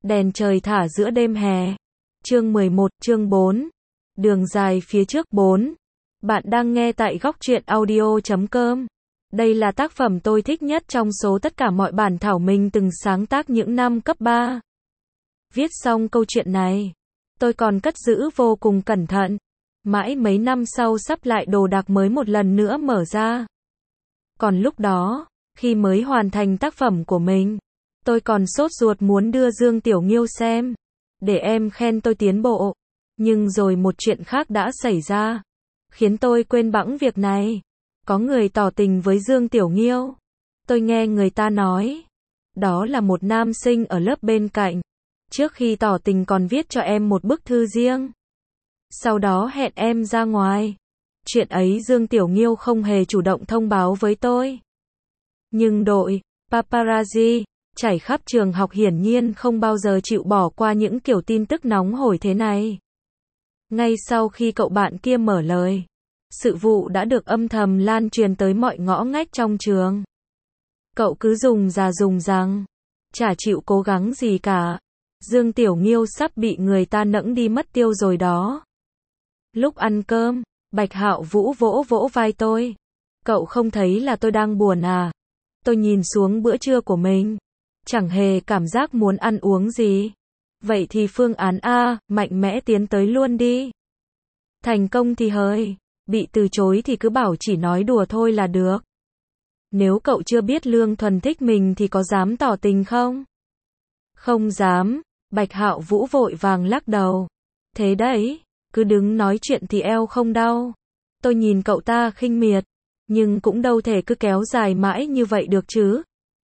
Đèn trời thả giữa đêm hè. Chương 11, chương 4. Đường dài phía trước 4. Bạn đang nghe tại góc truyện audio.com. Đây là tác phẩm tôi thích nhất trong số tất cả mọi bản thảo mình từng sáng tác những năm cấp 3. Viết xong câu chuyện này, tôi còn cất giữ vô cùng cẩn thận. Mãi mấy năm sau sắp lại đồ đạc mới một lần nữa mở ra. Còn lúc đó, khi mới hoàn thành tác phẩm của mình, tôi còn sốt ruột muốn đưa Dương Tiểu Nghiêu xem, để em khen tôi tiến bộ. Nhưng rồi một chuyện khác đã xảy ra, khiến tôi quên bẵng việc này. Có người tỏ tình với Dương Tiểu Nghiêu. Tôi nghe người ta nói, đó là một nam sinh ở lớp bên cạnh. Trước khi tỏ tình còn viết cho em một bức thư riêng. Sau đó hẹn em ra ngoài. Chuyện ấy Dương Tiểu Nghiêu không hề chủ động thông báo với tôi. Nhưng đội paparazzi chảy khắp trường học hiển nhiên không bao giờ chịu bỏ qua những kiểu tin tức nóng hổi thế này. Ngay sau khi cậu bạn kia mở lời, sự vụ đã được âm thầm lan truyền tới mọi ngõ ngách trong trường. Cậu cứ dùng ra dùng rằng, chả chịu cố gắng gì cả. Dương Tiểu Nghiêu sắp bị người ta nẫng đi mất tiêu rồi đó. Lúc ăn cơm, Bạch Hạo Vũ vỗ vỗ vai tôi. Cậu không thấy là tôi đang buồn à? Tôi nhìn xuống bữa trưa của mình, chẳng hề cảm giác muốn ăn uống gì. Vậy thì phương án A, mạnh mẽ tiến tới luôn đi. Thành công thì hời, bị từ chối thì cứ bảo chỉ nói đùa thôi là được. Nếu cậu chưa biết Lương Thuần thích mình thì có dám tỏ tình không? Không dám, Bạch Hạo Vũ vội vàng lắc đầu. Thế đấy, cứ đứng nói chuyện thì eo không đau. Tôi nhìn cậu ta khinh miệt, nhưng cũng đâu thể cứ kéo dài mãi như vậy được chứ.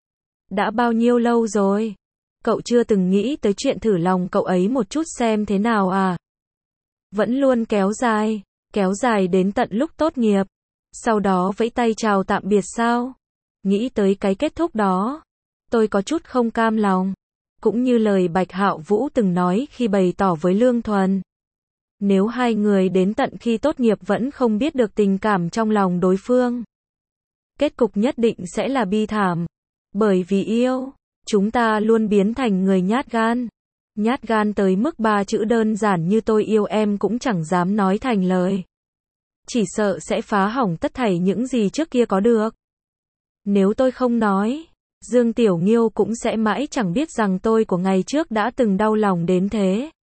Đã bao nhiêu lâu rồi? Cậu chưa từng nghĩ tới chuyện thử lòng cậu ấy một chút xem thế nào à? Vẫn luôn kéo dài đến tận lúc tốt nghiệp. Sau đó vẫy tay chào tạm biệt sao? Nghĩ tới cái kết thúc đó, tôi có chút không cam lòng. Cũng như lời Bạch Hạo Vũ từng nói khi bày tỏ với Lương Thuần. Nếu hai người đến tận khi tốt nghiệp vẫn không biết được tình cảm trong lòng đối phương, kết cục nhất định sẽ là bi thảm. Bởi vì yêu, chúng ta luôn biến thành người nhát gan. Nhát gan tới mức 3 chữ đơn giản như tôi yêu em cũng chẳng dám nói thành lời. Chỉ sợ sẽ phá hỏng tất thảy những gì trước kia có được. Nếu tôi không nói, Dương Tiểu Nghiêu cũng sẽ mãi chẳng biết rằng tôi của ngày trước đã từng đau lòng đến thế.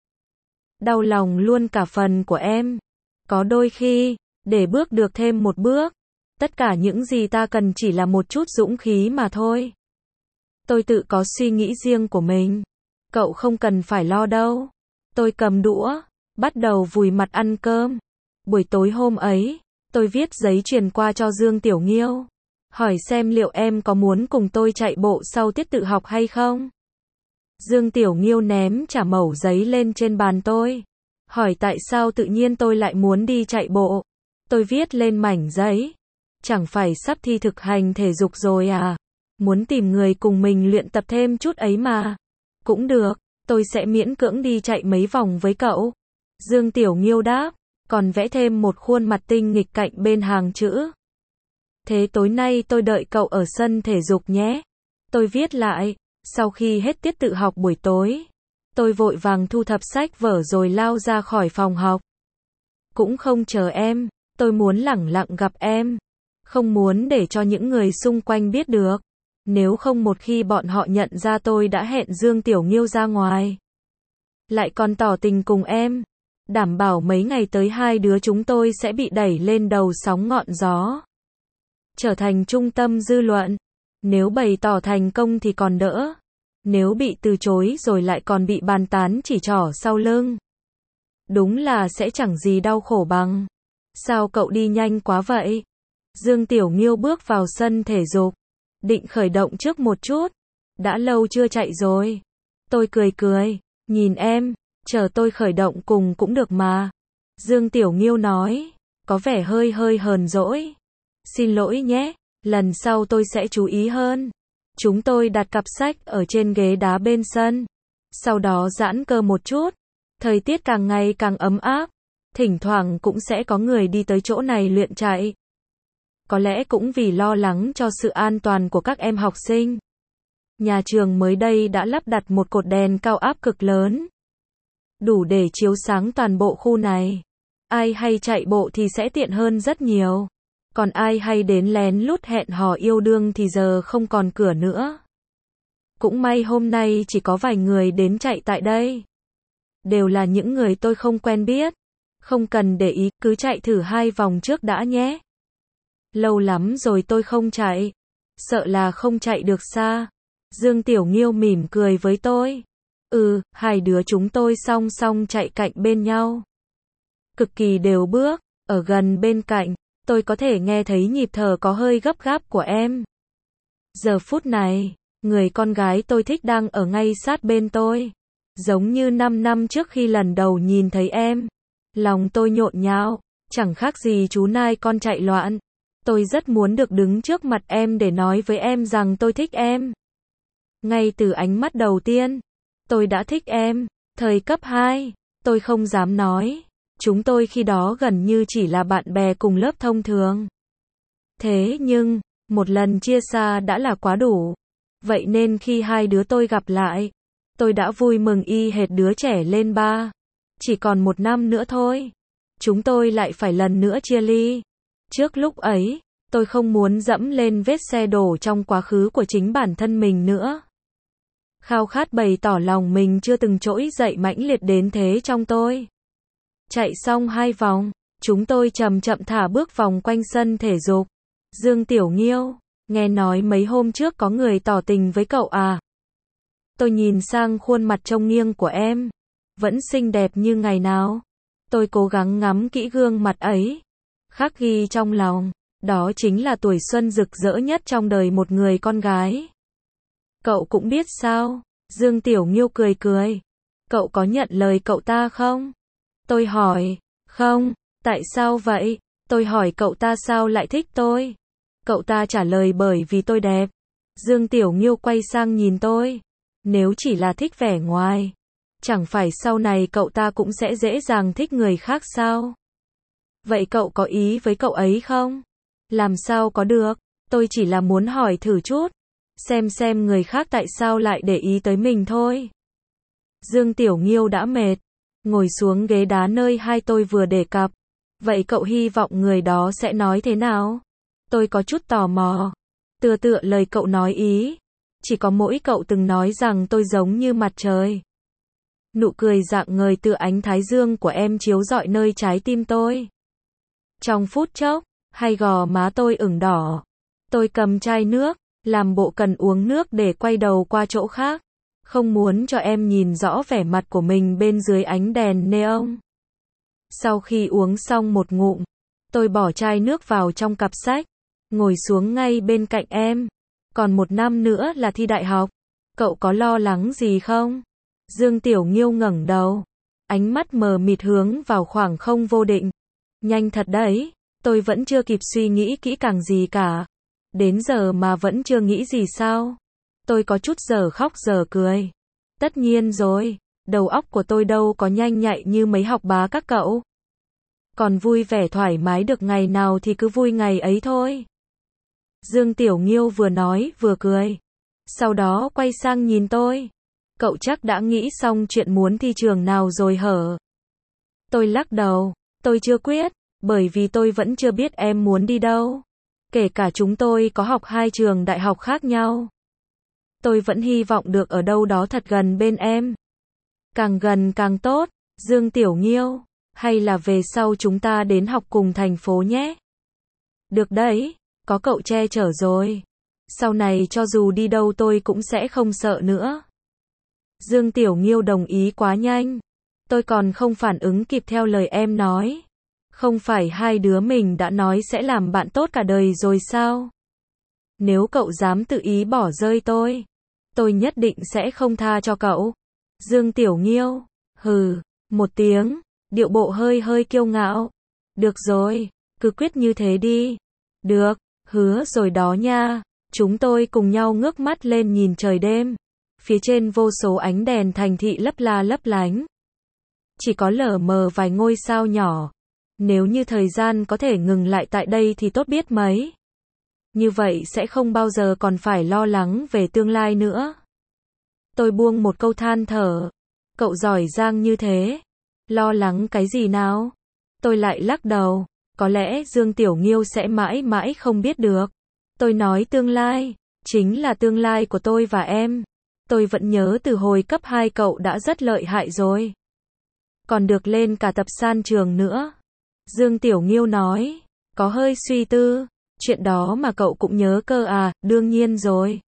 Đau lòng luôn cả phần của em. Có đôi khi, để bước được thêm một bước, tất cả những gì ta cần chỉ là một chút dũng khí mà thôi. Tôi tự có suy nghĩ riêng của mình. Cậu không cần phải lo đâu. Tôi cầm đũa, bắt đầu vùi mặt ăn cơm. Buổi tối hôm ấy, tôi viết giấy truyền qua cho Dương Tiểu Nghiêu. Hỏi xem liệu em có muốn cùng tôi chạy bộ sau tiết tự học hay không? Dương Tiểu Nghiêu ném trả mẩu giấy lên trên bàn tôi. Hỏi tại sao tự nhiên tôi lại muốn đi chạy bộ. Tôi viết lên mảnh giấy. Chẳng phải sắp thi thực hành thể dục rồi à? Muốn tìm người cùng mình luyện tập thêm chút ấy mà. Cũng được, tôi sẽ miễn cưỡng đi chạy mấy vòng với cậu. Dương Tiểu Nghiêu đáp, còn vẽ thêm một khuôn mặt tinh nghịch cạnh bên hàng chữ. Thế tối nay tôi đợi cậu ở sân thể dục nhé. Tôi viết lại, sau khi hết tiết tự học buổi tối, tôi vội vàng thu thập sách vở rồi lao ra khỏi phòng học. Cũng không chờ em, tôi muốn lẳng lặng gặp em. Không muốn để cho những người xung quanh biết được. Nếu không một khi bọn họ nhận ra tôi đã hẹn Dương Tiểu Nghiêu ra ngoài, lại còn tỏ tình cùng em, đảm bảo mấy ngày tới hai đứa chúng tôi sẽ bị đẩy lên đầu sóng ngọn gió, trở thành trung tâm dư luận. Nếu bày tỏ thành công thì còn đỡ. Nếu bị từ chối rồi lại còn bị bàn tán chỉ trỏ sau lưng, đúng là sẽ chẳng gì đau khổ bằng. Sao cậu đi nhanh quá vậy? Dương Tiểu Nghiêu bước vào sân thể dục, định khởi động trước một chút. Đã lâu chưa chạy rồi. Tôi cười, nhìn em, chờ tôi khởi động cùng cũng được mà. Dương Tiểu Nghiêu nói, có vẻ hơi hờn dỗi. Xin lỗi nhé, lần sau tôi sẽ chú ý hơn. Chúng tôi đặt cặp sách ở trên ghế đá bên sân. Sau đó giãn cơ một chút. Thời tiết càng ngày càng ấm áp. Thỉnh thoảng cũng sẽ có người đi tới chỗ này luyện chạy. Có lẽ cũng vì lo lắng cho sự an toàn của các em học sinh. Nhà trường mới đây đã lắp đặt một cột đèn cao áp cực lớn, đủ để chiếu sáng toàn bộ khu này. Ai hay chạy bộ thì sẽ tiện hơn rất nhiều. Còn ai hay đến lén lút hẹn hò yêu đương thì giờ không còn cửa nữa. Cũng may hôm nay chỉ có vài người đến chạy tại đây. Đều là những người tôi không quen biết. Không cần để ý, cứ chạy thử 2 vòng trước đã nhé. Lâu lắm rồi tôi không chạy. Sợ là không chạy được xa. Dương Tiểu Nghiêu mỉm cười với tôi. Hai đứa chúng tôi song song chạy cạnh bên nhau. Cực kỳ đều bước, ở gần bên cạnh, tôi có thể nghe thấy nhịp thở có hơi gấp gáp của em. Giờ phút này, người con gái tôi thích đang ở ngay sát bên tôi. Giống như 5 năm trước khi lần đầu nhìn thấy em. Lòng tôi nhộn nhạo, chẳng khác gì chú nai con chạy loạn. Tôi rất muốn được đứng trước mặt em để nói với em rằng tôi thích em. Ngay từ ánh mắt đầu tiên, tôi đã thích em. Thời cấp 2, tôi không dám nói. Chúng tôi khi đó gần như chỉ là bạn bè cùng lớp thông thường. Thế nhưng, một lần chia xa đã là quá đủ. Vậy nên khi hai đứa tôi gặp lại, tôi đã vui mừng y hệt đứa trẻ lên 3. Chỉ còn 1 năm nữa thôi. Chúng tôi lại phải lần nữa chia ly. Trước lúc ấy, tôi không muốn dẫm lên vết xe đổ trong quá khứ của chính bản thân mình nữa. Khao khát bày tỏ lòng mình chưa từng trỗi dậy mãnh liệt đến thế trong tôi. Chạy xong 2 vòng, chúng tôi chậm chậm thả bước vòng quanh sân thể dục. Dương Tiểu Nghiêu, nghe nói mấy hôm trước có người tỏ tình với cậu à? Tôi nhìn sang khuôn mặt trông nghiêng của em. Vẫn xinh đẹp như ngày nào. Tôi cố gắng ngắm kỹ gương mặt ấy. Khắc ghi trong lòng, đó chính là tuổi xuân rực rỡ nhất trong đời một người con gái. Cậu cũng biết sao? Dương Tiểu Nghiêu cười cười. Cậu có nhận lời cậu ta không? Tôi hỏi. Không. Tại sao vậy? Tôi hỏi cậu ta sao lại thích tôi? Cậu ta trả lời bởi vì tôi đẹp. Dương Tiểu Nghiêu quay sang nhìn tôi. Nếu chỉ là thích vẻ ngoài, chẳng phải sau này cậu ta cũng sẽ dễ dàng thích người khác sao? Vậy cậu có ý với cậu ấy không? Làm sao có được? Tôi chỉ là muốn hỏi thử chút. Xem người khác tại sao lại để ý tới mình thôi. Dương Tiểu Nghiêu đã mệt. Ngồi xuống ghế đá nơi hai tôi vừa đề cập. Vậy cậu hy vọng người đó sẽ nói thế nào? Tôi có chút tò mò. Tựa lời cậu nói ý. Chỉ có mỗi cậu từng nói rằng tôi giống như mặt trời. Nụ cười rạng ngời từ ánh thái dương của em chiếu rọi nơi trái tim tôi. Trong phút chốc, hai gò má tôi ửng đỏ. Tôi cầm chai nước, làm bộ cần uống nước để quay đầu qua chỗ khác. Không muốn cho em nhìn rõ vẻ mặt của mình bên dưới ánh đèn neon. Sau khi uống xong một ngụm, tôi bỏ chai nước vào trong cặp sách, ngồi xuống ngay bên cạnh em. Còn 1 năm nữa là thi đại học. Cậu có lo lắng gì không? Dương Tiểu Nghiêu ngẩng đầu. Ánh mắt mờ mịt hướng vào khoảng không vô định. Nhanh thật đấy. Tôi vẫn chưa kịp suy nghĩ kỹ càng gì cả. Đến giờ mà vẫn chưa nghĩ gì sao? Tôi có chút giờ khóc giờ cười. Tất nhiên rồi. Đầu óc của tôi đâu có nhanh nhạy như mấy học bá các cậu. Còn vui vẻ thoải mái được ngày nào thì cứ vui ngày ấy thôi. Dương Tiểu Nghiêu vừa nói vừa cười. Sau đó quay sang nhìn tôi. Cậu chắc đã nghĩ xong chuyện muốn thi trường nào rồi hở? Tôi lắc đầu. Tôi chưa quyết, bởi vì tôi vẫn chưa biết em muốn đi đâu. Kể cả chúng tôi có học 2 trường đại học khác nhau. Tôi vẫn hy vọng được ở đâu đó thật gần bên em. Càng gần càng tốt. Dương Tiểu Nghiêu, hay là về sau chúng ta đến học cùng thành phố nhé? Được đấy, có cậu che chở rồi. Sau này cho dù đi đâu tôi cũng sẽ không sợ nữa. Dương Tiểu Nghiêu đồng ý quá nhanh. Tôi còn không phản ứng kịp theo lời em nói. Không phải hai đứa mình đã nói sẽ làm bạn tốt cả đời rồi sao? Nếu cậu dám tự ý bỏ rơi tôi nhất định sẽ không tha cho cậu. Dương Tiểu Nghiêu, hừ, một tiếng, điệu bộ hơi kiêu ngạo. Được rồi, cứ quyết như thế đi. Được, hứa rồi đó nha. Chúng tôi cùng nhau ngước mắt lên nhìn trời đêm. Phía trên vô số ánh đèn thành thị lấp la lấp lánh. Chỉ có lờ mờ vài ngôi sao nhỏ. Nếu như thời gian có thể ngừng lại tại đây thì tốt biết mấy. Như vậy sẽ không bao giờ còn phải lo lắng về tương lai nữa. Tôi buông một câu than thở. Cậu giỏi giang như thế. Lo lắng cái gì nào? Tôi lại lắc đầu. Có lẽ Dương Tiểu Nghiêu sẽ mãi mãi không biết được. Tôi nói tương lai, chính là tương lai của tôi và em. Tôi vẫn nhớ từ hồi cấp 2 cậu đã rất lợi hại rồi. Còn được lên cả tập san trường nữa. Dương Tiểu Nghiêu nói, có hơi suy tư. Chuyện đó mà cậu cũng nhớ cơ à? Đương nhiên rồi.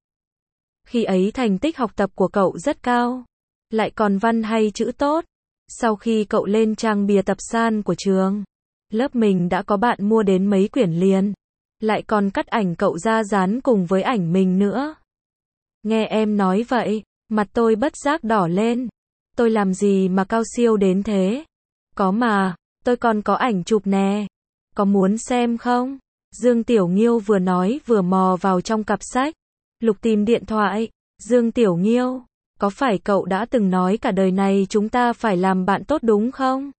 Khi ấy thành tích học tập của cậu rất cao. Lại còn văn hay chữ tốt. Sau khi cậu lên trang bìa tập san của trường, lớp mình đã có bạn mua đến mấy quyển liền. Lại còn cắt ảnh cậu ra dán cùng với ảnh mình nữa. Nghe em nói vậy, mặt tôi bất giác đỏ lên. Tôi làm gì mà cao siêu đến thế? Có mà, tôi còn có ảnh chụp nè. Có muốn xem không? Dương Tiểu Nghiêu vừa nói vừa mò vào trong cặp sách. Lục tìm điện thoại. Dương Tiểu Nghiêu, có phải cậu đã từng nói cả đời này chúng ta phải làm bạn tốt đúng không?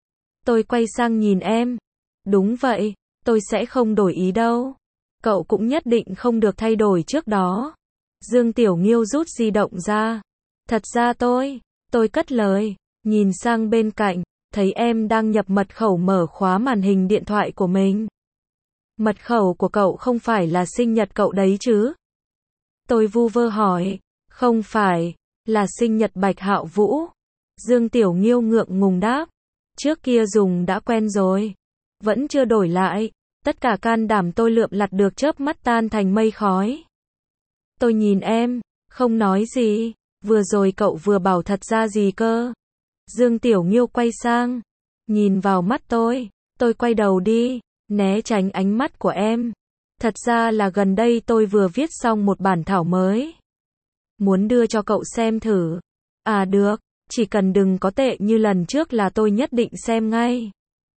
Tôi quay sang nhìn em. Đúng vậy, tôi sẽ không đổi ý đâu. Cậu cũng nhất định không được thay đổi trước đó. Dương Tiểu Nghiêu rút di động ra. Thật ra tôi cất lời, nhìn sang bên cạnh, thấy em đang nhập mật khẩu mở khóa màn hình điện thoại của mình. Mật khẩu của cậu không phải là sinh nhật cậu đấy chứ? Tôi vu vơ hỏi. Không phải, là sinh nhật Bạch Hạo Vũ. Dương Tiểu Nghiêu ngượng ngùng đáp. Trước kia dùng đã quen rồi. Vẫn chưa đổi lại. Tất cả can đảm tôi lượm lặt được chớp mắt tan thành mây khói. Tôi nhìn em, không nói gì. Vừa rồi cậu vừa bảo thật ra gì cơ? Dương Tiểu Nghiêu quay sang, nhìn vào mắt tôi quay đầu đi, né tránh ánh mắt của em. Thật ra là gần đây tôi vừa viết xong một bản thảo mới. Muốn đưa cho cậu xem thử. À được, chỉ cần đừng có tệ như lần trước là tôi nhất định xem ngay.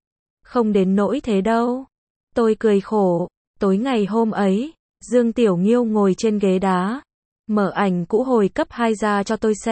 Không đến nỗi thế đâu. Tôi cười khổ. Tối ngày hôm ấy, Dương Tiểu Nghiêu ngồi trên ghế đá, mở ảnh cũ hồi cấp 2 ra cho tôi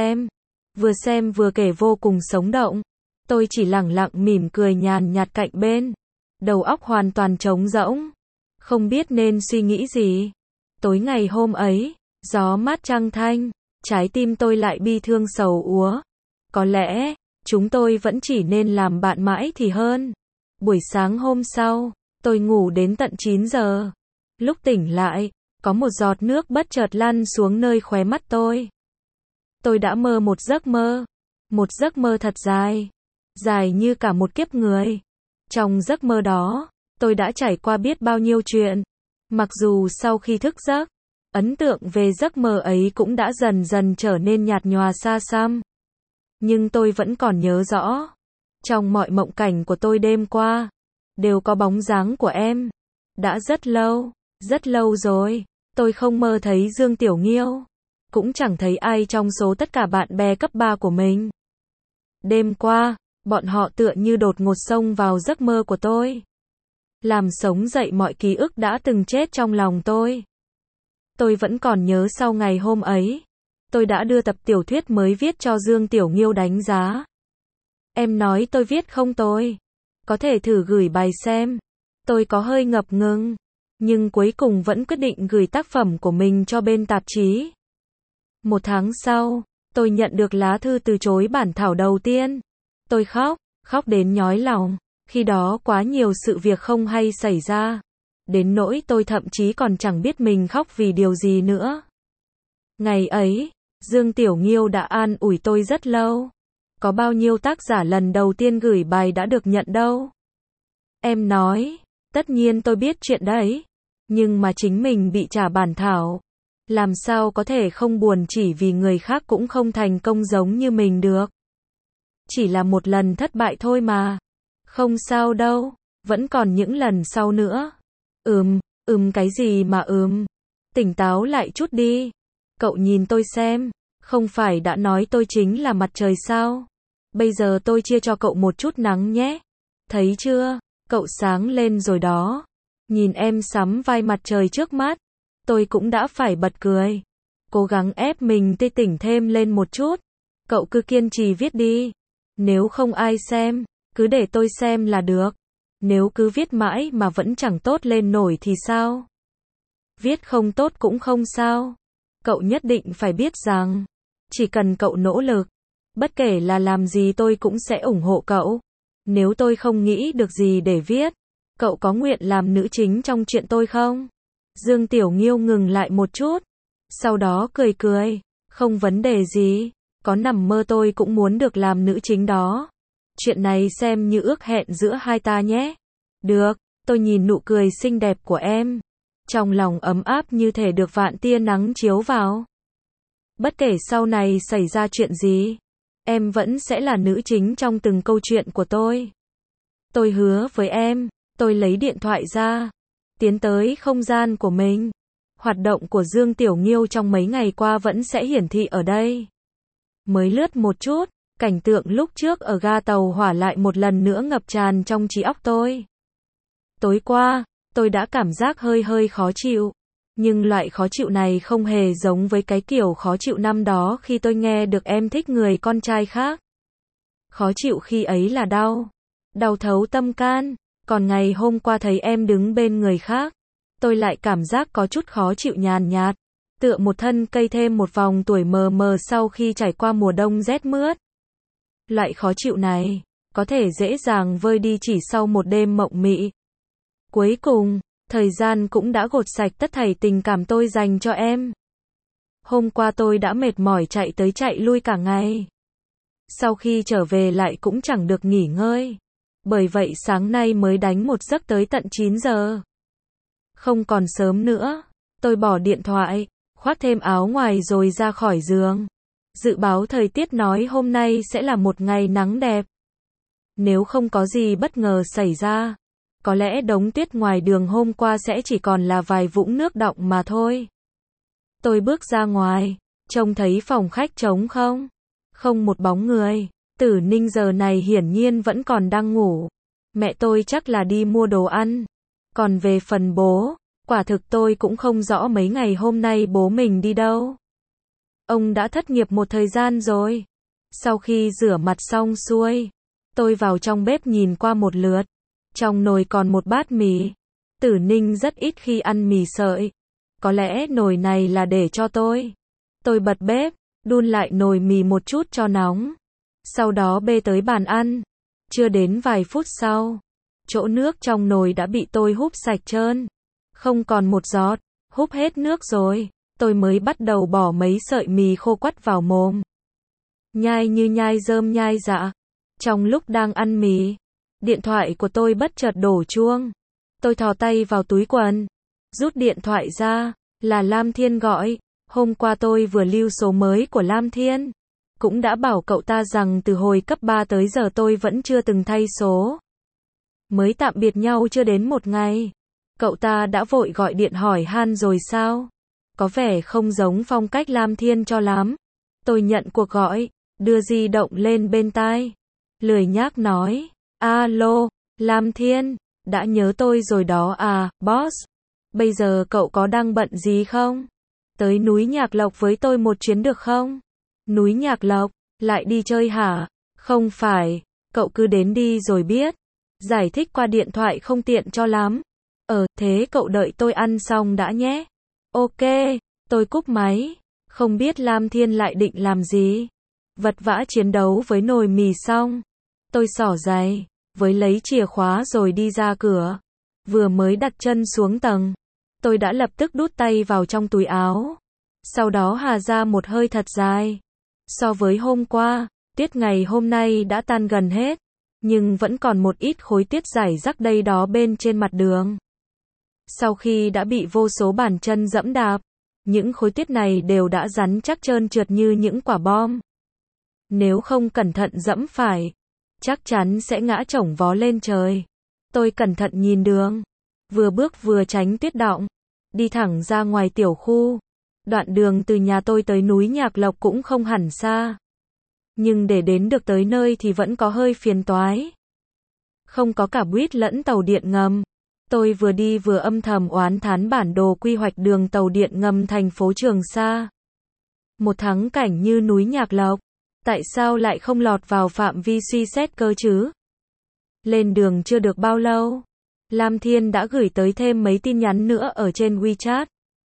xem vừa kể vô cùng sống động. Tôi chỉ lẳng lặng mỉm cười nhàn nhạt cạnh bên. Đầu óc hoàn toàn trống rỗng. Không biết nên suy nghĩ gì. Tối ngày hôm ấy, gió mát trăng thanh, trái tim tôi lại bi thương sầu úa. Có lẽ, chúng tôi vẫn chỉ nên làm bạn mãi thì hơn. Buổi sáng hôm sau, tôi ngủ đến tận 9 giờ. Lúc tỉnh lại, có một giọt nước bất chợt lăn xuống nơi khóe mắt tôi. Tôi đã mơ một giấc mơ thật dài, dài như cả một kiếp người. Trong giấc mơ đó, tôi đã trải qua biết bao nhiêu chuyện. Mặc dù sau khi thức giấc, ấn tượng về giấc mơ ấy cũng đã dần dần trở nên nhạt nhòa xa xăm. Nhưng tôi vẫn còn nhớ rõ. Trong mọi mộng cảnh của tôi đêm qua, đều có bóng dáng của em. Đã rất lâu rồi, tôi không mơ thấy Dương Tiểu Nghiêu. Cũng chẳng thấy ai trong số tất cả bạn bè cấp 3 của mình. Đêm qua, bọn họ tựa như đột ngột xông vào giấc mơ của tôi. Làm sống dậy mọi ký ức đã từng chết trong lòng tôi. Tôi vẫn còn nhớ sau ngày hôm ấy, tôi đã đưa tập tiểu thuyết mới viết cho Dương Tiểu Nghiêu đánh giá. Em nói tôi viết không tồi. Có thể thử gửi bài xem. Tôi có hơi ngập ngừng, nhưng cuối cùng vẫn quyết định gửi tác phẩm của mình cho bên tạp chí. 1 tháng sau, tôi nhận được lá thư từ chối bản thảo đầu tiên. Tôi khóc đến nhói lòng. Khi đó quá nhiều sự việc không hay xảy ra. Đến nỗi tôi thậm chí còn chẳng biết mình khóc vì điều gì nữa. Ngày ấy, Dương Tiểu Nghiêu đã an ủi tôi rất lâu. Có bao nhiêu tác giả lần đầu tiên gửi bài đã được nhận đâu. Em nói, tất nhiên tôi biết chuyện đấy. Nhưng mà chính mình bị trả bản thảo. Làm sao có thể không buồn chỉ vì người khác cũng không thành công giống như mình được. Chỉ là một lần thất bại thôi mà. Không sao đâu, vẫn còn những lần sau nữa. Cái gì mà Tỉnh táo lại chút đi. Cậu nhìn tôi xem, không phải đã nói tôi chính là mặt trời sao? Bây giờ tôi chia cho cậu một chút nắng nhé. Thấy chưa, cậu sáng lên rồi đó. Nhìn em sắm vai mặt trời trước mắt, tôi cũng đã phải bật cười. Cố gắng ép mình tươi tỉnh thêm lên một chút. Cậu cứ kiên trì viết đi. Nếu không ai xem, cứ để tôi xem là được. Nếu cứ viết mãi mà vẫn chẳng tốt lên nổi thì sao? Viết không tốt cũng không sao. Cậu nhất định phải biết rằng, chỉ cần cậu nỗ lực, bất kể là làm gì tôi cũng sẽ ủng hộ cậu. Nếu tôi không nghĩ được gì để viết, cậu có nguyện làm nữ chính trong chuyện tôi không? Dương Tiểu Nghiêu ngừng lại một chút, sau đó cười cười, không vấn đề gì, có nằm mơ tôi cũng muốn được làm nữ chính đó. Chuyện này xem như ước hẹn giữa hai ta nhé. Được, tôi nhìn nụ cười xinh đẹp của em, trong lòng ấm áp như thể được vạn tia nắng chiếu vào. Bất kể sau này xảy ra chuyện gì, em vẫn sẽ là nữ chính trong từng câu chuyện của tôi. Tôi hứa với em. Tôi lấy điện thoại ra, tiến tới không gian của mình. Hoạt động của Dương Tiểu Nghiêu trong mấy ngày qua vẫn sẽ hiển thị ở đây. Mới lướt một chút, cảnh tượng lúc trước ở ga tàu hỏa lại một lần nữa ngập tràn trong trí óc tôi. Tối qua, tôi đã cảm giác hơi khó chịu. Nhưng loại khó chịu này không hề giống với cái kiểu khó chịu năm đó khi tôi nghe được em thích người con trai khác. Khó chịu khi ấy là đau. Đau thấu tâm can. Còn ngày hôm qua thấy em đứng bên người khác, tôi lại cảm giác có chút khó chịu nhàn nhạt, tựa một thân cây thêm một vòng tuổi mờ mờ sau khi trải qua mùa đông rét mướt. Loại khó chịu này, có thể dễ dàng vơi đi chỉ sau một đêm mộng mị. Cuối cùng, thời gian cũng đã gột sạch tất thảy tình cảm tôi dành cho em. Hôm qua tôi đã mệt mỏi chạy tới chạy lui cả ngày. Sau khi trở về lại cũng chẳng được nghỉ ngơi. Bởi vậy sáng nay mới đánh một giấc tới tận 9 giờ. Không còn sớm nữa, tôi bỏ điện thoại, khoác thêm áo ngoài rồi ra khỏi giường. Dự báo thời tiết nói hôm nay sẽ là một ngày nắng đẹp. Nếu không có gì bất ngờ xảy ra, có lẽ đống tuyết ngoài đường hôm qua sẽ chỉ còn là vài vũng nước đọng mà thôi. Tôi bước ra ngoài, trông thấy phòng khách trống không? Không một bóng người. Tử Ninh giờ này hiển nhiên vẫn còn đang ngủ. Mẹ tôi chắc là đi mua đồ ăn. Còn về phần bố, quả thực tôi cũng không rõ mấy ngày hôm nay bố mình đi đâu. Ông đã thất nghiệp một thời gian rồi. Sau khi rửa mặt xong xuôi, tôi vào trong bếp nhìn qua một lượt. Trong nồi còn một bát mì. Tử Ninh rất ít khi ăn mì sợi. Có lẽ nồi này là để cho tôi. Tôi bật bếp, đun lại nồi mì một chút cho nóng. Sau đó bê tới bàn ăn. Chưa đến vài phút sau, chỗ nước trong nồi đã bị tôi húp sạch trơn. Không còn một giọt, húp hết nước rồi. Tôi mới bắt đầu bỏ mấy sợi mì khô quắt vào mồm. Nhai như nhai rơm nhai dạ. Trong lúc đang ăn mì, điện thoại của tôi bất chợt đổ chuông. Tôi thò tay vào túi quần, rút điện thoại ra, là Lam Thiên gọi. Hôm qua tôi vừa lưu số mới của Lam Thiên. Cũng đã bảo cậu ta rằng từ hồi cấp 3 tới giờ tôi vẫn chưa từng thay số. Mới tạm biệt nhau chưa đến một ngày. Cậu ta đã vội gọi điện hỏi han rồi sao? Có vẻ không giống phong cách Lam Thiên cho lắm. Tôi nhận cuộc gọi, đưa di động lên bên tai. Lười nhác nói, alo, Lam Thiên, đã nhớ tôi rồi đó à, boss. Bây giờ cậu có đang bận gì không? Tới núi Nhạc Lộc với tôi một chuyến được không? Núi Nhạc Lộc, lại đi chơi hả? Không phải, cậu cứ đến đi rồi biết. Giải thích qua điện thoại không tiện cho lắm. Thế cậu đợi tôi ăn xong đã nhé. Ok, tôi cúp máy. Không biết Lam Thiên lại định làm gì. Vật vã chiến đấu với nồi mì xong. Tôi xỏ giày, với lấy chìa khóa rồi đi ra cửa. Vừa mới đặt chân xuống tầng, tôi đã lập tức đút tay vào trong túi áo. Sau đó hà ra một hơi thật dài. So với hôm qua, tuyết ngày hôm nay đã tan gần hết, nhưng vẫn còn một ít khối tuyết rải rác đây đó bên trên mặt đường. Sau khi đã bị vô số bàn chân dẫm đạp, những khối tuyết này đều đã rắn chắc trơn trượt như những quả bom. Nếu không cẩn thận dẫm phải, chắc chắn sẽ ngã chổng vó lên trời. Tôi cẩn thận nhìn đường, vừa bước vừa tránh tuyết đọng, đi thẳng ra ngoài tiểu khu. Đoạn đường từ nhà tôi tới núi Nhạc Lộc cũng không hẳn xa. Nhưng để đến được tới nơi thì vẫn có hơi phiền toái. Không có cả buýt lẫn tàu điện ngầm. Tôi vừa đi vừa âm thầm oán thán bản đồ quy hoạch đường tàu điện ngầm thành phố Trường Sa. Một thắng cảnh như núi Nhạc Lộc, tại sao lại không lọt vào phạm vi suy xét cơ chứ? Lên đường chưa được bao lâu, Lam Thiên đã gửi tới thêm mấy tin nhắn nữa ở trên WeChat.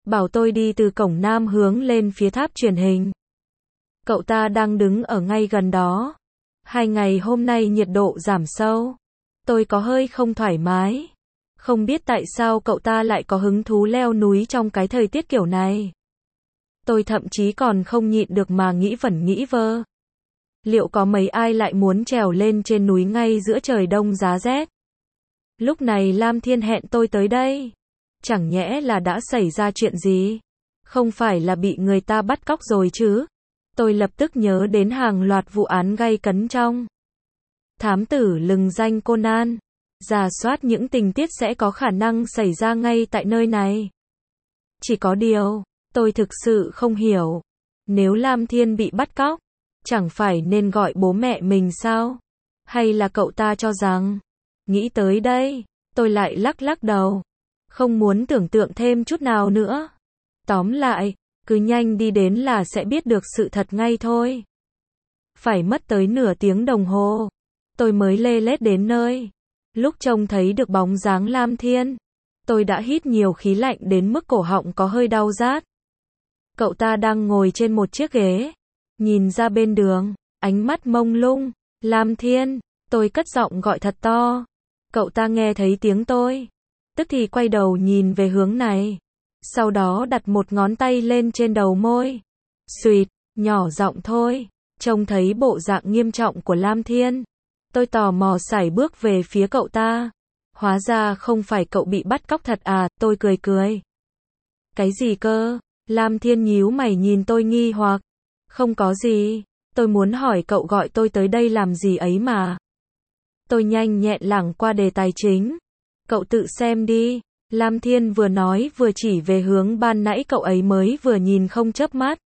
bảo tôi đi từ cổng nam hướng lên phía tháp truyền hình. Cậu ta đang đứng ở ngay gần đó. 2 ngày hôm nay nhiệt độ giảm sâu. Tôi có hơi không thoải mái. Không biết tại sao cậu ta lại có hứng thú leo núi trong cái thời tiết kiểu này. Tôi thậm chí còn không nhịn được mà nghĩ vẩn nghĩ vơ. Liệu có mấy ai lại muốn trèo lên trên núi ngay giữa trời đông giá rét? Lúc này Lam Thiên hẹn tôi tới đây. Chẳng nhẽ là đã xảy ra chuyện gì? Không phải là bị người ta bắt cóc rồi chứ? Tôi lập tức nhớ đến hàng loạt vụ án gay cấn trong Thám tử lừng danh Conan. Rà soát những tình tiết sẽ có khả năng xảy ra ngay tại nơi này. Chỉ có điều, tôi thực sự không hiểu. Nếu Lam Thiên bị bắt cóc, chẳng phải nên gọi bố mẹ mình sao? Hay là cậu ta cho rằng... Nghĩ tới đây, tôi lại lắc lắc đầu. Không muốn tưởng tượng thêm chút nào nữa. Tóm lại, cứ nhanh đi đến là sẽ biết được sự thật ngay thôi. Phải mất tới nửa tiếng đồng hồ, tôi mới lê lết đến nơi. Lúc trông thấy được bóng dáng Lam Thiên, tôi đã hít nhiều khí lạnh đến mức cổ họng có hơi đau rát. Cậu ta đang ngồi trên một chiếc ghế, nhìn ra bên đường, ánh mắt mông lung. Lam Thiên, tôi cất giọng gọi thật to. Cậu ta nghe thấy tiếng tôi, tức thì quay đầu nhìn về hướng này. Sau đó đặt một ngón tay lên trên đầu môi. Xuỵt, nhỏ giọng thôi. Trông thấy bộ dạng nghiêm trọng của Lam Thiên, tôi tò mò sải bước về phía cậu ta. Hóa ra không phải cậu bị bắt cóc thật à? Tôi cười cười. Cái gì cơ? Lam Thiên nhíu mày nhìn tôi nghi hoặc. Không có gì, tôi muốn hỏi cậu gọi tôi tới đây làm gì ấy mà. Tôi nhanh nhẹn lảng qua đề tài chính. Cậu tự xem đi. Lam Thiên vừa nói vừa chỉ về hướng ban nãy cậu ấy mới vừa nhìn không chớp mắt.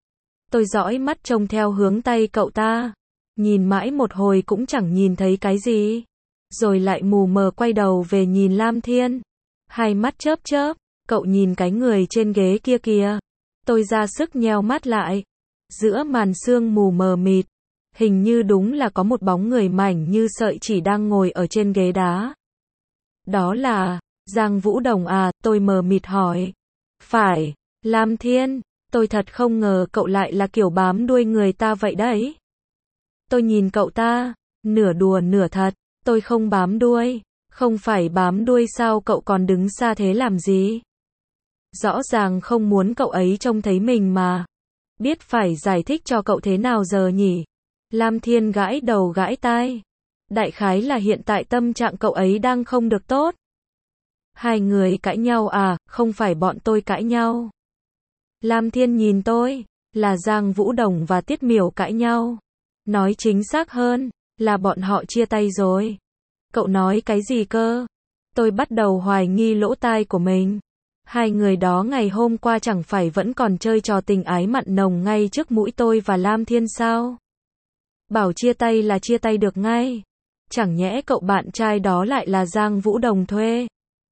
Tôi dõi mắt trông theo hướng tay cậu ta. Nhìn mãi một hồi cũng chẳng nhìn thấy cái gì. Rồi lại mù mờ quay đầu về nhìn Lam Thiên. Hai mắt chớp chớp. Cậu nhìn cái người trên ghế kia kìa. Tôi ra sức nheo mắt lại. Giữa màn sương mù mờ mịt, hình như đúng là có một bóng người mảnh như sợi chỉ đang ngồi ở trên ghế đá. Đó là Giang Vũ Đồng à? Tôi mờ mịt hỏi. Phải, Lam Thiên, tôi thật không ngờ cậu lại là kiểu bám đuôi người ta vậy đấy. Tôi nhìn cậu ta, nửa đùa nửa thật. Tôi không bám đuôi. Không phải bám đuôi sao cậu còn đứng xa thế làm gì? Rõ ràng không muốn cậu ấy trông thấy mình mà. Biết phải giải thích cho cậu thế nào giờ nhỉ? Lam Thiên gãi đầu gãi tai. Đại khái là hiện tại tâm trạng cậu ấy đang không được tốt. Hai người cãi nhau à? Không phải bọn tôi cãi nhau. Lam Thiên nhìn tôi, là Giang Vũ Đồng và Tiết Miểu cãi nhau. Nói chính xác hơn, là bọn họ chia tay rồi. Cậu nói cái gì cơ? Tôi bắt đầu hoài nghi lỗ tai của mình. Hai người đó ngày hôm qua chẳng phải vẫn còn chơi trò tình ái mặn nồng ngay trước mũi tôi và Lam Thiên sao? Bảo chia tay là chia tay được ngay. Chẳng nhẽ cậu bạn trai đó lại là Giang Vũ Đồng thuê?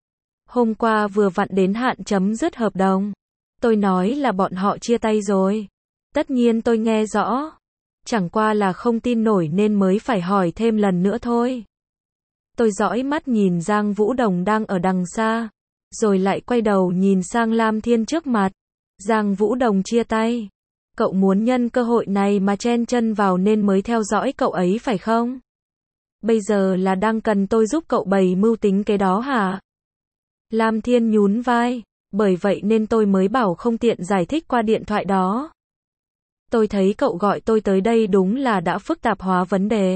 Hôm qua vừa vặn đến hạn chấm dứt hợp đồng. Tôi nói là bọn họ chia tay rồi. Tất nhiên tôi nghe rõ. Chẳng qua là không tin nổi nên mới phải hỏi thêm lần nữa thôi. Tôi dõi mắt nhìn Giang Vũ Đồng đang ở đằng xa. Rồi lại quay đầu nhìn sang Lam Thiên trước mặt. Giang Vũ Đồng chia tay. Cậu muốn nhân cơ hội này mà chen chân vào nên mới theo dõi cậu ấy phải không? Bây giờ là đang cần tôi giúp cậu bày mưu tính cái đó hả? Lam Thiên nhún vai. Bởi vậy nên tôi mới bảo không tiện giải thích qua điện thoại đó. Tôi thấy cậu gọi tôi tới đây đúng là đã phức tạp hóa vấn đề.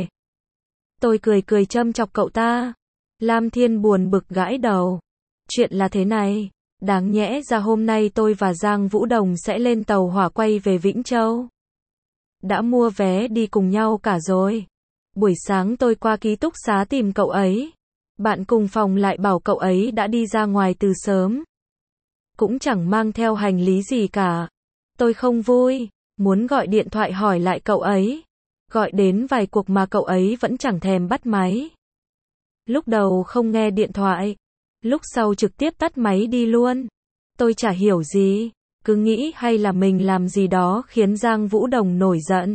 Tôi cười cười châm chọc cậu ta. Lam Thiên buồn bực gãi đầu. Chuyện là thế này, đáng nhẽ ra hôm nay tôi và Giang Vũ Đồng sẽ lên tàu hỏa quay về Vĩnh Châu. Đã mua vé đi cùng nhau cả rồi. Buổi sáng tôi qua ký túc xá tìm cậu ấy. Bạn cùng phòng lại bảo cậu ấy đã đi ra ngoài từ sớm. Cũng chẳng mang theo hành lý gì cả. Tôi không vui, muốn gọi điện thoại hỏi lại cậu ấy. Gọi đến vài cuộc mà cậu ấy vẫn chẳng thèm bắt máy. Lúc đầu không nghe điện thoại. Lúc sau trực tiếp tắt máy đi luôn. Tôi chả hiểu gì. Cứ nghĩ hay là mình làm gì đó khiến Giang Vũ Đồng nổi giận.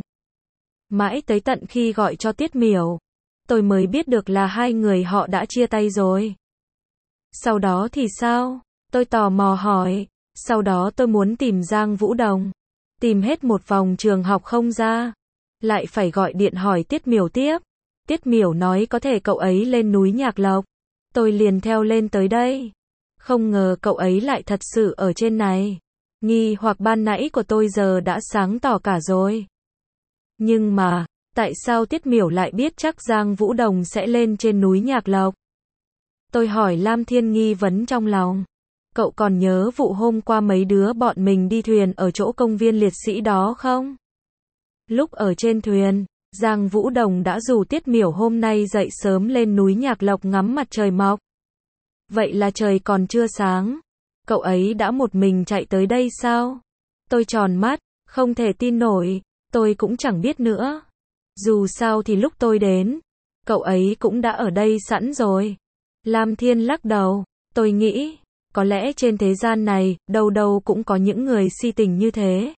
Mãi tới tận khi gọi cho Tiết Miểu, tôi mới biết được là hai người họ đã chia tay rồi. Sau đó thì sao? Tôi tò mò hỏi. Sau đó tôi muốn tìm Giang Vũ Đồng. Tìm hết một vòng trường học không ra. Lại phải gọi điện hỏi Tiết Miểu tiếp. Tiết Miểu nói có thể cậu ấy lên núi Nhạc Lộc. Tôi liền theo lên tới đây. Không ngờ cậu ấy lại thật sự ở trên này. Nghi hoặc ban nãy của tôi giờ đã sáng tỏ cả rồi. Nhưng mà, tại sao Tiết Miểu lại biết chắc Giang Vũ Đồng sẽ lên trên núi Nhạc Lộc? Tôi hỏi Lam Thiên nghi vấn trong lòng. Cậu còn nhớ vụ hôm qua mấy đứa bọn mình đi thuyền ở chỗ công viên liệt sĩ đó không? Lúc ở trên thuyền, Giang Vũ Đồng đã rủ Tiết Miểu hôm nay dậy sớm lên núi Nhạc Lộc ngắm mặt trời mọc. Vậy là trời còn chưa sáng. Cậu ấy đã một mình chạy tới đây sao? Tôi tròn mắt, không thể tin nổi, tôi cũng chẳng biết nữa. Dù sao thì lúc tôi đến, cậu ấy cũng đã ở đây sẵn rồi. Lam Thiên lắc đầu, tôi nghĩ, có lẽ trên thế gian này, đâu đâu cũng có những người si tình như thế.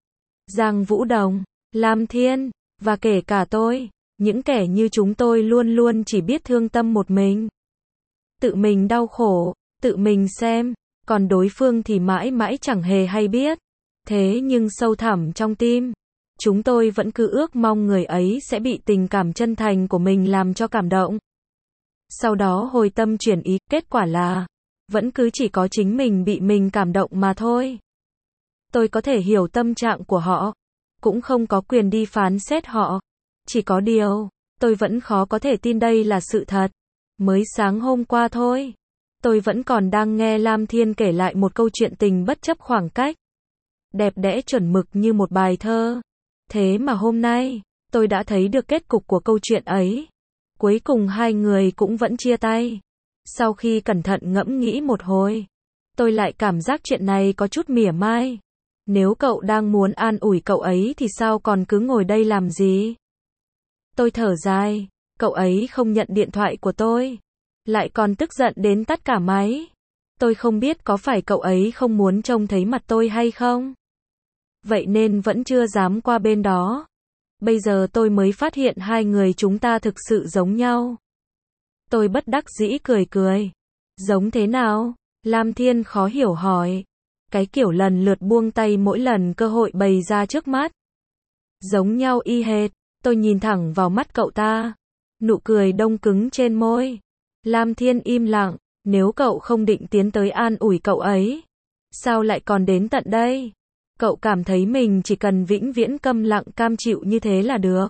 Giang Vũ Đồng, Lam Thiên, và kể cả tôi, những kẻ như chúng tôi luôn luôn chỉ biết thương tâm một mình. Tự mình đau khổ, tự mình xem, còn đối phương thì mãi mãi chẳng hề hay biết. Thế nhưng sâu thẳm trong tim, chúng tôi vẫn cứ ước mong người ấy sẽ bị tình cảm chân thành của mình làm cho cảm động. Sau đó hồi tâm chuyển ý, kết quả là, vẫn cứ chỉ có chính mình bị mình cảm động mà thôi. Tôi có thể hiểu tâm trạng của họ, cũng không có quyền đi phán xét họ. Chỉ có điều, tôi vẫn khó có thể tin đây là sự thật. Mới sáng hôm qua thôi, tôi vẫn còn đang nghe Lam Thiên kể lại một câu chuyện tình bất chấp khoảng cách. Đẹp đẽ chuẩn mực như một bài thơ. Thế mà hôm nay, tôi đã thấy được kết cục của câu chuyện ấy. Cuối cùng hai người cũng vẫn chia tay. Sau khi cẩn thận ngẫm nghĩ một hồi, tôi lại cảm giác chuyện này có chút mỉa mai. Nếu cậu đang muốn an ủi cậu ấy thì sao còn cứ ngồi đây làm gì? Tôi thở dài, cậu ấy không nhận điện thoại của tôi, lại còn tức giận đến tắt cả máy. Tôi không biết có phải cậu ấy không muốn trông thấy mặt tôi hay không? Vậy nên vẫn chưa dám qua bên đó. Bây giờ tôi mới phát hiện hai người chúng ta thực sự giống nhau. Tôi bất đắc dĩ cười cười. Giống thế nào? Lam Thiên khó hiểu hỏi. Cái kiểu lần lượt buông tay mỗi lần cơ hội bày ra trước mắt. Giống nhau y hệt. Tôi nhìn thẳng vào mắt cậu ta. Nụ cười đông cứng trên môi. Lam Thiên im lặng. Nếu cậu không định tiến tới an ủi cậu ấy, sao lại còn đến tận đây? Cậu cảm thấy mình chỉ cần vĩnh viễn câm lặng cam chịu như thế là được.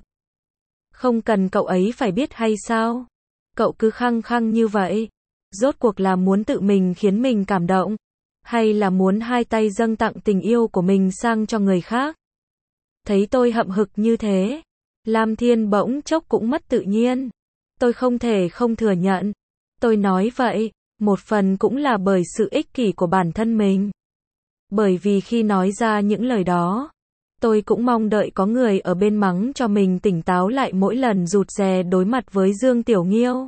Không cần cậu ấy phải biết hay sao? Cậu cứ khăng khăng như vậy. Rốt cuộc là muốn tự mình khiến mình cảm động, hay là muốn hai tay dâng tặng tình yêu của mình sang cho người khác? Thấy tôi hậm hực như thế, Lam Thiên bỗng chốc cũng mất tự nhiên. Tôi không thể không thừa nhận. Tôi nói vậy, một phần cũng là bởi sự ích kỷ của bản thân mình. Bởi vì khi nói ra những lời đó, tôi cũng mong đợi có người ở bên mắng cho mình tỉnh táo lại mỗi lần rụt rè đối mặt với Dương Tiểu Nghiêu.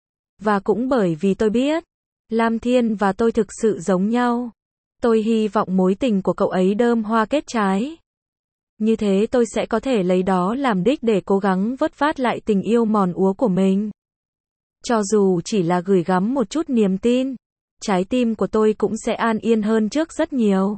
Và cũng bởi vì tôi biết, Lam Thiên và tôi thực sự giống nhau. Tôi hy vọng mối tình của cậu ấy đơm hoa kết trái. Như thế tôi sẽ có thể lấy đó làm đích để cố gắng vớt vát lại tình yêu mòn úa của mình. Cho dù chỉ là gửi gắm một chút niềm tin, trái tim của tôi cũng sẽ an yên hơn trước rất nhiều.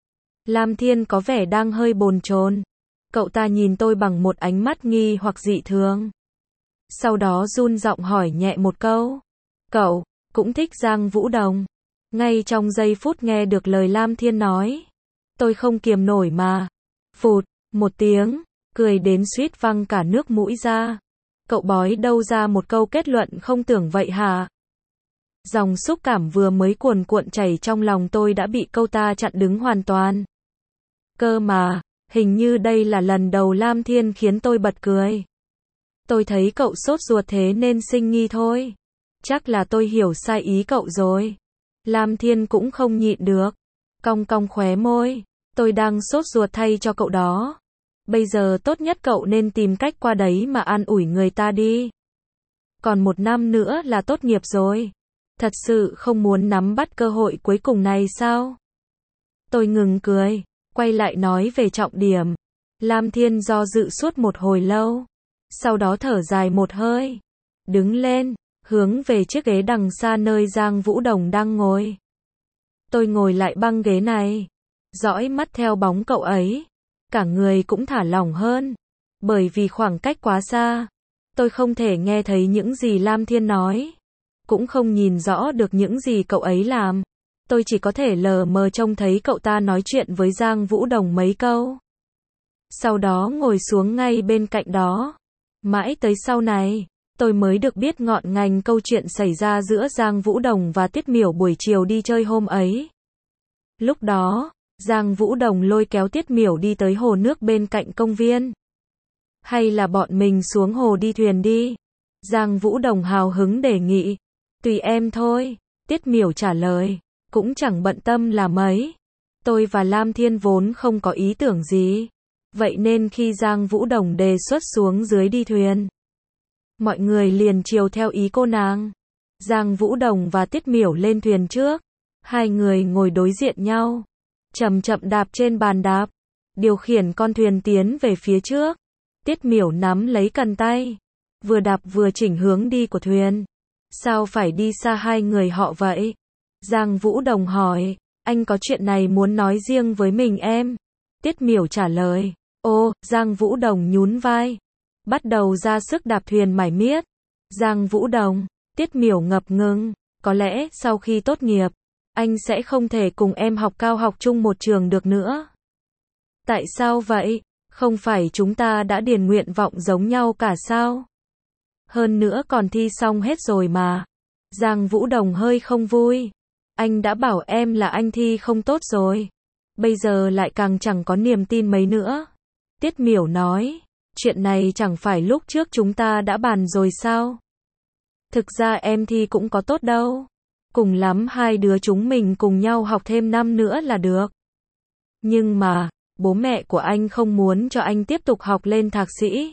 Lam Thiên có vẻ đang hơi bồn chồn. Cậu ta nhìn tôi bằng một ánh mắt nghi hoặc dị thường. Sau đó run giọng hỏi nhẹ một câu. Cậu, cũng thích Giang Vũ Đồng? Ngay trong giây phút nghe được lời Lam Thiên nói, tôi không kiềm nổi mà. Phụt, một tiếng, cười đến suýt văng cả nước mũi ra. Cậu bói đâu ra một câu kết luận không tưởng vậy hả? Dòng xúc cảm vừa mới cuồn cuộn chảy trong lòng tôi đã bị câu ta chặn đứng hoàn toàn. Cơ mà, hình như đây là lần đầu Lam Thiên khiến tôi bật cười. Tôi thấy cậu sốt ruột thế nên sinh nghi thôi. Chắc là tôi hiểu sai ý cậu rồi. Lam Thiên cũng không nhịn được. Cong cong khóe môi. Tôi đang sốt ruột thay cho cậu đó. Bây giờ tốt nhất cậu nên tìm cách qua đấy mà an ủi người ta đi. Còn 1 năm nữa là tốt nghiệp rồi. Thật sự không muốn nắm bắt cơ hội cuối cùng này sao? Tôi ngừng cười, quay lại nói về trọng điểm. Lam Thiên do dự suốt một hồi lâu. Sau đó thở dài một hơi. Đứng lên, hướng về chiếc ghế đằng xa nơi Giang Vũ Đồng đang ngồi. Tôi ngồi lại băng ghế này, dõi mắt theo bóng cậu ấy. Cả người cũng thả lỏng hơn. Bởi vì khoảng cách quá xa, tôi không thể nghe thấy những gì Lam Thiên nói. Cũng không nhìn rõ được những gì cậu ấy làm. Tôi chỉ có thể lờ mờ trông thấy cậu ta nói chuyện với Giang Vũ Đồng mấy câu. Sau đó ngồi xuống ngay bên cạnh đó. Mãi tới sau này, tôi mới được biết ngọn ngành câu chuyện xảy ra giữa Giang Vũ Đồng và Tiết Miểu buổi chiều đi chơi hôm ấy. Lúc đó, Giang Vũ Đồng lôi kéo Tiết Miểu đi tới hồ nước bên cạnh công viên. Hay là bọn mình xuống hồ đi thuyền đi? Giang Vũ Đồng hào hứng đề nghị. Tùy em thôi, Tiết Miểu trả lời. Cũng chẳng bận tâm là mấy. Tôi và Lam Thiên vốn không có ý tưởng gì. Vậy nên khi Giang Vũ Đồng đề xuất xuống dưới đi thuyền, mọi người liền chiều theo ý cô nàng. Giang Vũ Đồng và Tiết Miểu lên thuyền trước. Hai người ngồi đối diện nhau. Chậm chậm đạp trên bàn đạp. Điều khiển con thuyền tiến về phía trước. Tiết Miểu nắm lấy cần tay. Vừa đạp vừa chỉnh hướng đi của thuyền. Sao phải đi xa hai người họ vậy? Giang Vũ Đồng hỏi. Anh có chuyện này muốn nói riêng với mình em. Tiết Miểu trả lời. Ô, Giang Vũ Đồng nhún vai. Bắt đầu ra sức đạp thuyền mải miết. Giang Vũ Đồng, Tiết Miểu ngập ngừng. Có lẽ sau khi tốt nghiệp, anh sẽ không thể cùng em học cao học chung một trường được nữa. Tại sao vậy? Không phải chúng ta đã điền nguyện vọng giống nhau cả sao? Hơn nữa còn thi xong hết rồi mà. Giang Vũ Đồng hơi không vui. Anh đã bảo em là anh thi không tốt rồi. Bây giờ lại càng chẳng có niềm tin mấy nữa. Tiết Miểu nói, chuyện này chẳng phải lúc trước chúng ta đã bàn rồi sao? Thực ra em thi cũng có tốt đâu. Cùng lắm hai đứa chúng mình cùng nhau học thêm năm nữa là được. Nhưng mà, bố mẹ của anh không muốn cho anh tiếp tục học lên thạc sĩ.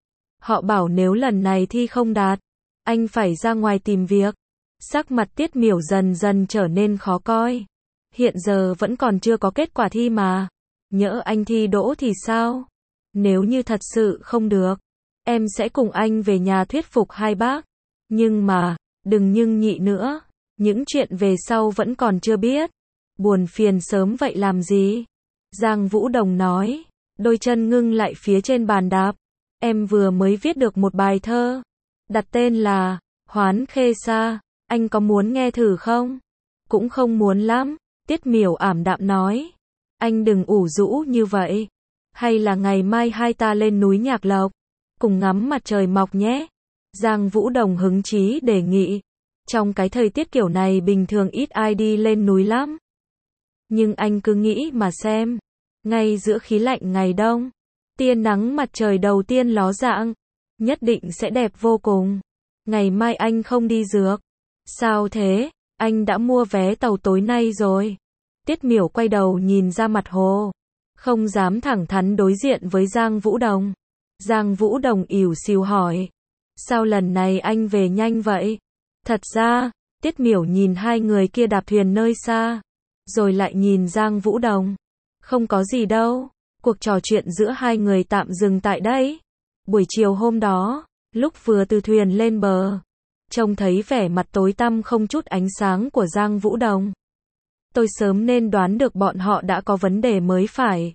Họ bảo nếu lần này thi không đạt, anh phải ra ngoài tìm việc. Sắc mặt Tiết Miểu dần dần trở nên khó coi. Hiện giờ vẫn còn chưa có kết quả thi mà. Nhỡ anh thi đỗ thì sao? Nếu như thật sự không được, em sẽ cùng anh về nhà thuyết phục hai bác. Nhưng mà, đừng nhưng nhị nữa. Những chuyện về sau vẫn còn chưa biết. Buồn phiền sớm vậy làm gì? Giang Vũ Đồng nói. Đôi chân ngưng lại phía trên bàn đạp. Em vừa mới viết được một bài thơ. Đặt tên là Hoán Khê Sa. Anh có muốn nghe thử không? Cũng không muốn lắm. Tiết Miểu ảm đạm nói. Anh đừng ủ rũ như vậy. Hay là ngày mai hai ta lên núi Nhạc Lộc, cùng ngắm mặt trời mọc nhé. Giang Vũ Đồng hứng chí đề nghị. Trong cái thời tiết kiểu này bình thường ít ai đi lên núi lắm. Nhưng anh cứ nghĩ mà xem. Ngay giữa khí lạnh ngày đông, tia nắng mặt trời đầu tiên ló dạng, nhất định sẽ đẹp vô cùng. Ngày mai anh không đi dược. Sao thế? Anh đã mua vé tàu tối nay rồi. Tiết Miểu quay đầu nhìn ra mặt hồ. Không dám thẳng thắn đối diện với Giang Vũ Đồng. Giang Vũ Đồng ỉu xìu hỏi. Sao lần này anh về nhanh vậy? Thật ra, Tiết Miểu nhìn hai người kia đạp thuyền nơi xa. Rồi lại nhìn Giang Vũ Đồng. Không có gì đâu. Cuộc trò chuyện giữa hai người tạm dừng tại đây. Buổi chiều hôm đó, lúc vừa từ thuyền lên bờ, trông thấy vẻ mặt tối tăm không chút ánh sáng của Giang Vũ Đồng. Tôi sớm nên đoán được bọn họ đã có vấn đề mới phải.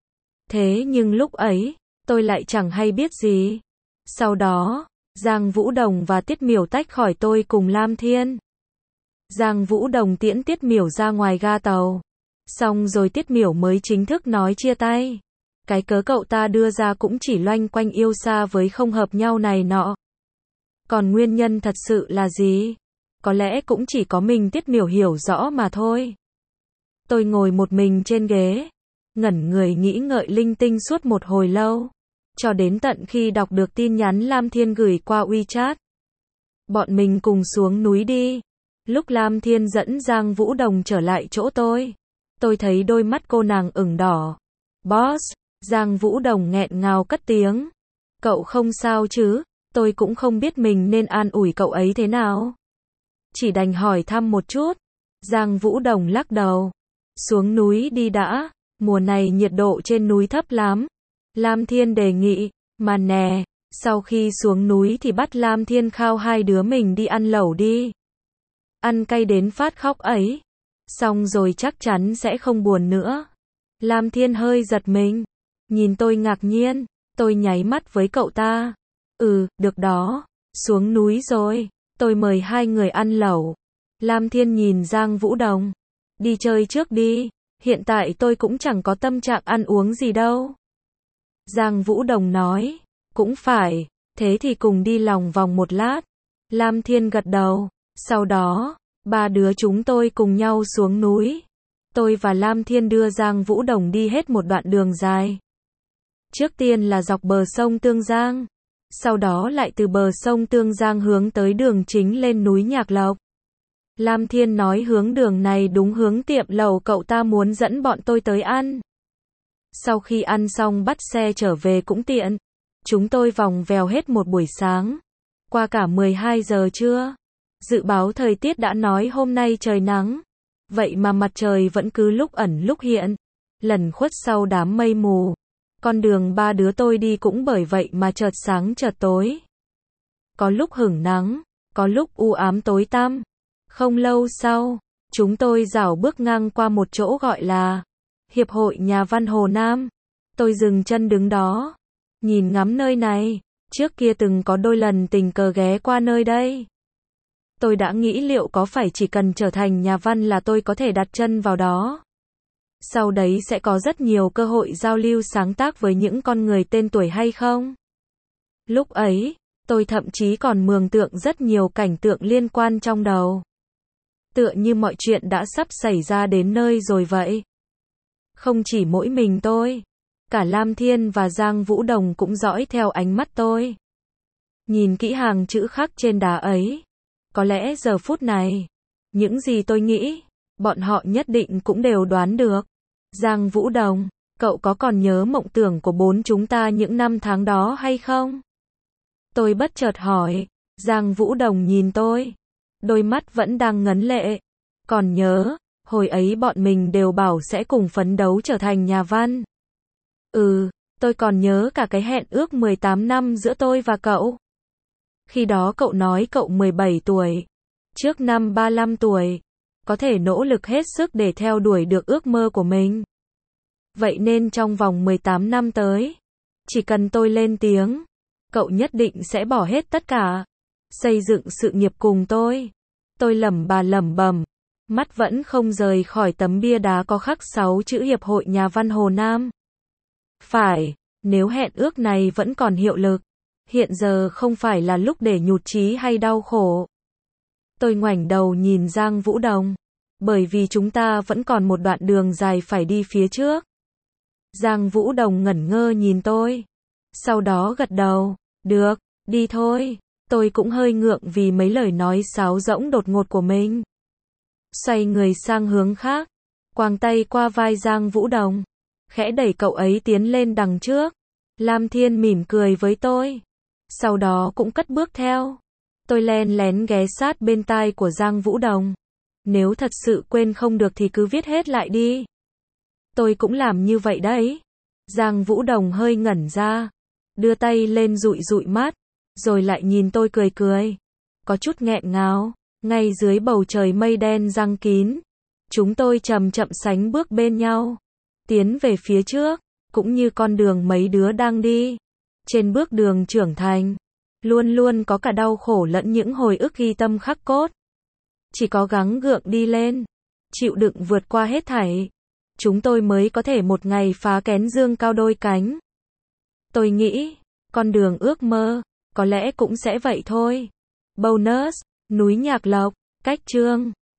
Thế nhưng lúc ấy, tôi lại chẳng hay biết gì. Sau đó, Giang Vũ Đồng và Tiết Miểu tách khỏi tôi cùng Lam Thiên. Giang Vũ Đồng tiễn Tiết Miểu ra ngoài ga tàu. Xong rồi Tiết Miểu mới chính thức nói chia tay. Cái cớ cậu ta đưa ra cũng chỉ loanh quanh yêu xa với không hợp nhau này nọ. Còn nguyên nhân thật sự là gì? Có lẽ cũng chỉ có mình Tiết Miểu hiểu rõ mà thôi. Tôi ngồi một mình trên ghế, ngẩn người nghĩ ngợi linh tinh suốt một hồi lâu. Cho đến tận khi đọc được tin nhắn Lam Thiên gửi qua WeChat. Bọn mình cùng xuống núi đi. Lúc Lam Thiên dẫn Giang Vũ Đồng trở lại chỗ tôi thấy đôi mắt cô nàng ửng đỏ. Boss, Giang Vũ Đồng nghẹn ngào cất tiếng. Cậu không sao chứ? Tôi cũng không biết mình nên an ủi cậu ấy thế nào. Chỉ đành hỏi thăm một chút. Giang Vũ Đồng lắc đầu. Xuống núi đi đã, mùa này nhiệt độ trên núi thấp lắm. Lam Thiên đề nghị, mà nè, sau khi xuống núi thì bắt Lam Thiên khao hai đứa mình đi ăn lẩu đi. Ăn cay đến phát khóc ấy. Xong rồi chắc chắn sẽ không buồn nữa. Lam Thiên hơi giật mình. Nhìn tôi ngạc nhiên. Tôi nháy mắt với cậu ta. Được đó. Xuống núi rồi. Tôi mời hai người ăn lẩu. Lam Thiên nhìn Giang Vũ Đồng. Đi chơi trước đi. Hiện tại tôi cũng chẳng có tâm trạng ăn uống gì đâu. Giang Vũ Đồng nói. Cũng phải. Thế thì cùng đi lòng vòng một lát. Lam Thiên gật đầu. Sau đó, ba đứa chúng tôi cùng nhau xuống núi. Tôi và Lam Thiên đưa Giang Vũ Đồng đi hết một đoạn đường dài. Trước tiên là dọc bờ sông Tương Giang. Sau đó lại từ bờ sông Tương Giang hướng tới đường chính lên núi Nhạc Lộc. Lam Thiên nói hướng đường này đúng hướng tiệm lẩu cậu ta muốn dẫn bọn tôi tới ăn. Sau khi ăn xong bắt xe trở về cũng tiện. Chúng tôi vòng vèo hết một buổi sáng. Qua cả 12 giờ trưa. Dự báo thời tiết đã nói hôm nay trời nắng. Vậy mà mặt trời vẫn cứ lúc ẩn lúc hiện. Lẩn khuất sau đám mây mù. Con đường ba đứa tôi đi cũng bởi vậy mà chợt sáng chợt tối. Có lúc hửng nắng, có lúc u ám tối tăm. Không lâu sau, chúng tôi rảo bước ngang qua một chỗ gọi là Hiệp hội Nhà văn Hồ Nam. Tôi dừng chân đứng đó, nhìn ngắm nơi này. Trước kia từng có đôi lần tình cờ ghé qua nơi đây. Tôi đã nghĩ liệu có phải chỉ cần trở thành nhà văn là tôi có thể đặt chân vào đó. Sau đấy sẽ có rất nhiều cơ hội giao lưu sáng tác với những con người tên tuổi hay không? Lúc ấy, tôi thậm chí còn mường tượng rất nhiều cảnh tượng liên quan trong đầu. Tựa như mọi chuyện đã sắp xảy ra đến nơi rồi vậy. Không chỉ mỗi mình tôi, cả Lam Thiên và Giang Vũ Đồng cũng dõi theo ánh mắt tôi. Nhìn kỹ hàng chữ khắc trên đá ấy. Có lẽ giờ phút này, những gì tôi nghĩ, bọn họ nhất định cũng đều đoán được. Giang Vũ Đồng, cậu có còn nhớ mộng tưởng của bốn chúng ta những năm tháng đó hay không? Tôi bất chợt hỏi. Giang Vũ Đồng nhìn tôi. Đôi mắt vẫn đang ngấn lệ. Còn nhớ, hồi ấy bọn mình đều bảo sẽ cùng phấn đấu trở thành nhà văn. Tôi còn nhớ cả cái hẹn ước 18 năm giữa tôi và cậu. Khi đó cậu nói cậu 17 tuổi. Trước năm 35 tuổi. Có thể nỗ lực hết sức để theo đuổi được ước mơ của mình. Vậy nên trong vòng 18 năm tới, chỉ cần tôi lên tiếng, cậu nhất định sẽ bỏ hết tất cả, xây dựng sự nghiệp cùng tôi. Tôi lẩm bẩm, mắt vẫn không rời khỏi tấm bia đá có khắc 6 chữ Hiệp hội Nhà văn Hồ Nam. Phải, nếu hẹn ước này vẫn còn hiệu lực, hiện giờ không phải là lúc để nhụt chí hay đau khổ. Tôi ngoảnh đầu nhìn Giang Vũ Đồng, bởi vì chúng ta vẫn còn một đoạn đường dài phải đi phía trước. Giang Vũ Đồng ngẩn ngơ nhìn tôi, sau đó gật đầu, được, đi thôi. Tôi cũng hơi ngượng vì mấy lời nói sáo rỗng đột ngột của mình. Xoay người sang hướng khác, quàng tay qua vai Giang Vũ Đồng, khẽ đẩy cậu ấy tiến lên đằng trước. Lam Thiên mỉm cười với tôi, sau đó cũng cất bước theo. Tôi len lén ghé sát bên tai của Giang Vũ Đồng. Nếu thật sự quên không được thì cứ viết hết lại đi. Tôi cũng làm như vậy đấy. Giang Vũ Đồng hơi ngẩn ra, đưa tay lên dụi dụi mắt, rồi lại nhìn tôi cười cười. Có chút nghẹn ngào, ngay dưới bầu trời mây đen giăng kín. Chúng tôi chậm chậm sánh bước bên nhau, tiến về phía trước, cũng như con đường mấy đứa đang đi. Trên bước đường trưởng thành, luôn luôn có cả đau khổ lẫn những hồi ức ghi tâm khắc cốt. Chỉ có gắng gượng đi lên, chịu đựng vượt qua hết thảy, chúng tôi mới có thể một ngày phá kén dương cao đôi cánh. Tôi nghĩ, con đường ước mơ, có lẽ cũng sẽ vậy thôi. Bonus, núi Nhạc Lộc, cách chương